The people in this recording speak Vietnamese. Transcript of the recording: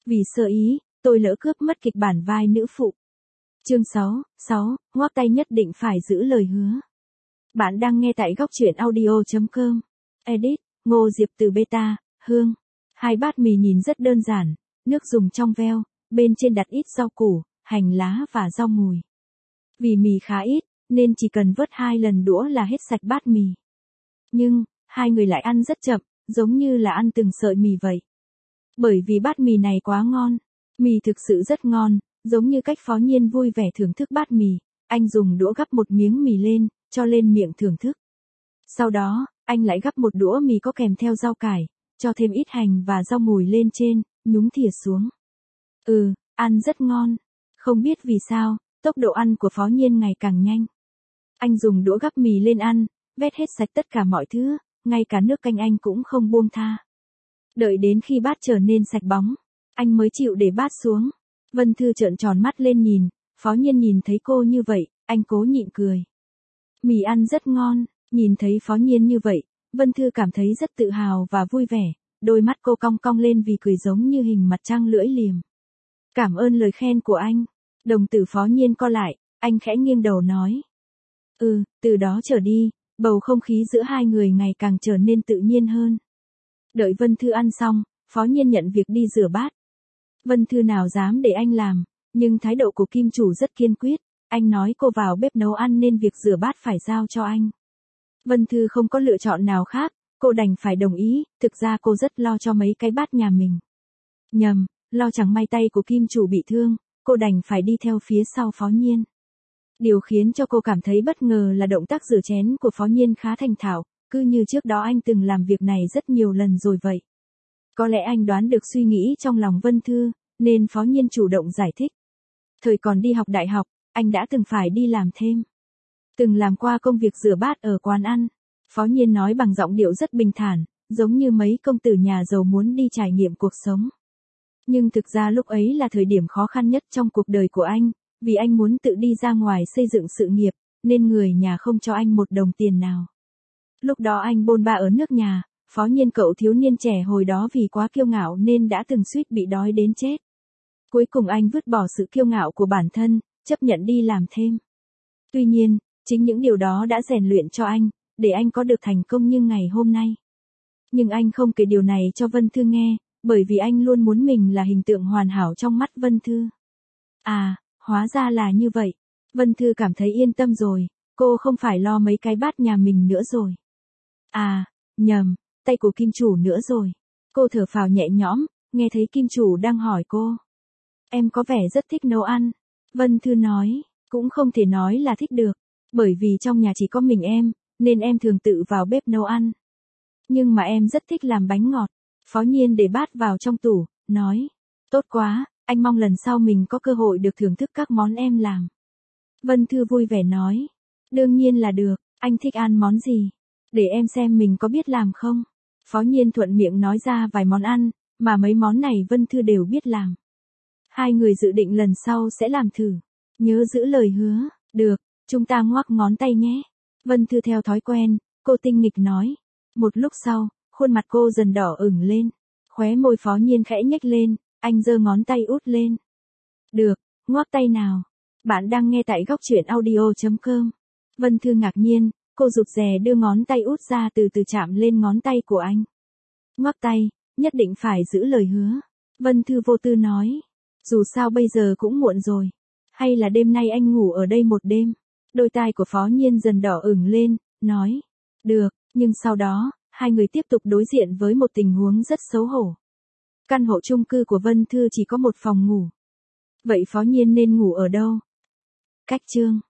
Vì sơ ý, tôi lỡ cướp mất kịch bản vai nữ phụ. Chương 6, ngoắc tay nhất định phải giữ lời hứa. Bạn đang nghe tại góc truyện audio.com. Edit, Ngô Diệp từ Beta, Hương. Hai bát mì nhìn rất đơn giản, nước dùng trong veo, bên trên đặt ít rau củ, hành lá và rau mùi. Vì mì khá ít, nên chỉ cần vớt 2 lần đũa là hết sạch bát mì. Nhưng, hai người lại ăn rất chậm, giống như là ăn từng sợi mì vậy. Bởi vì bát mì này quá ngon. Mì thực sự rất ngon, giống như cách Phó Nhiên vui vẻ thưởng thức bát mì. Anh dùng đũa gắp một miếng mì lên, cho lên miệng thưởng thức. Sau đó, anh lại gắp một đũa mì có kèm theo rau cải, cho thêm ít hành và rau mùi lên trên, nhúng thìa xuống. Ăn rất ngon. Không biết vì sao, tốc độ ăn của Phó Nhiên ngày càng nhanh. Anh dùng đũa gắp mì lên ăn, vét hết sạch tất cả mọi thứ, ngay cả nước canh anh cũng không buông tha. Đợi đến khi bát trở nên sạch bóng, anh mới chịu để bát xuống. Vân Thư trợn tròn mắt lên nhìn, Phó Nhiên nhìn thấy cô như vậy, anh cố nhịn cười. Mì ăn rất ngon, nhìn thấy Phó Nhiên như vậy, Vân Thư cảm thấy rất tự hào và vui vẻ, đôi mắt cô cong cong lên vì cười giống như hình mặt trăng lưỡi liềm. Cảm ơn lời khen của anh. Đồng tử Phó Nhiên co lại, anh khẽ nghiêng đầu nói. Từ đó trở đi, bầu không khí giữa hai người ngày càng trở nên tự nhiên hơn. Đợi Vân Thư ăn xong, Phó Nhiên nhận việc đi rửa bát. Vân Thư nào dám để anh làm, nhưng thái độ của Kim chủ rất kiên quyết, anh nói cô vào bếp nấu ăn nên việc rửa bát phải giao cho anh. Vân Thư không có lựa chọn nào khác, cô đành phải đồng ý, thực ra cô rất lo cho mấy cái bát nhà mình. Lo chẳng may tay của Kim chủ bị thương, cô đành phải đi theo phía sau Phó Nhiên. Điều khiến cho cô cảm thấy bất ngờ là động tác rửa chén của Phó Nhiên khá thành thạo, cứ như trước đó anh từng làm việc này rất nhiều lần rồi vậy. Có lẽ anh đoán được suy nghĩ trong lòng Vân Thư, nên Phó Nhiên chủ động giải thích. Thời còn đi học đại học, anh đã từng phải đi làm thêm. Từng làm qua công việc rửa bát ở quán ăn. Phó Nhiên nói bằng giọng điệu rất bình thản, giống như mấy công tử nhà giàu muốn đi trải nghiệm cuộc sống. Nhưng thực ra lúc ấy là thời điểm khó khăn nhất trong cuộc đời của anh, vì anh muốn tự đi ra ngoài xây dựng sự nghiệp, nên người nhà không cho anh một đồng tiền nào. Lúc đó anh bôn ba ở nước nhà, Phó Nhiên cậu thiếu niên trẻ hồi đó vì quá kiêu ngạo nên đã từng suýt bị đói đến chết. Cuối cùng anh vứt bỏ sự kiêu ngạo của bản thân, chấp nhận đi làm thêm. Tuy nhiên, chính những điều đó đã rèn luyện cho anh, để anh có được thành công như ngày hôm nay. Nhưng anh không kể điều này cho Vân Thư nghe, bởi vì anh luôn muốn mình là hình tượng hoàn hảo trong mắt Vân Thư. Hóa ra là như vậy. Vân Thư cảm thấy yên tâm rồi, cô không phải lo mấy cái bát nhà mình nữa rồi. Tay của Kim chủ nữa rồi. Cô thở phào nhẹ nhõm, nghe thấy Kim chủ đang hỏi cô. Em có vẻ rất thích nấu ăn. Vân Thư nói, cũng không thể nói là thích được, bởi vì trong nhà chỉ có mình em, nên em thường tự vào bếp nấu ăn. Nhưng mà em rất thích làm bánh ngọt. Phó Nhiên để bát vào trong tủ, nói. Tốt quá, anh mong lần sau mình có cơ hội được thưởng thức các món em làm. Vân Thư vui vẻ nói. Đương nhiên là được, anh thích ăn món gì? Để em xem mình có biết làm không? Phó Nhiên thuận miệng nói ra vài món ăn, mà mấy món này Vân Thư đều biết làm. Hai người dự định lần sau sẽ làm thử. Nhớ giữ lời hứa. Được, chúng ta ngoắc ngón tay nhé. Vân Thư theo thói quen, cô tinh nghịch nói. Một lúc sau, khuôn mặt cô dần đỏ ửng lên. Khóe môi Phó Nhiên khẽ nhếch lên, anh giơ ngón tay út lên. Được, ngoắc tay nào. Bạn đang nghe tại góc truyện audio.com. Vân Thư ngạc nhiên, cô rụt rè đưa ngón tay út ra từ từ chạm lên ngón tay của anh. Ngoắc tay, nhất định phải giữ lời hứa. Vân Thư vô tư nói. Dù sao bây giờ cũng muộn rồi. Hay là đêm nay anh ngủ ở đây một đêm? Đôi tai của Phó Nhiên dần đỏ ửng lên, nói. Được, nhưng sau đó, hai người tiếp tục đối diện với một tình huống rất xấu hổ. Căn hộ chung cư của Vân Thư chỉ có một phòng ngủ. Vậy Phó Nhiên nên ngủ ở đâu? Cách chương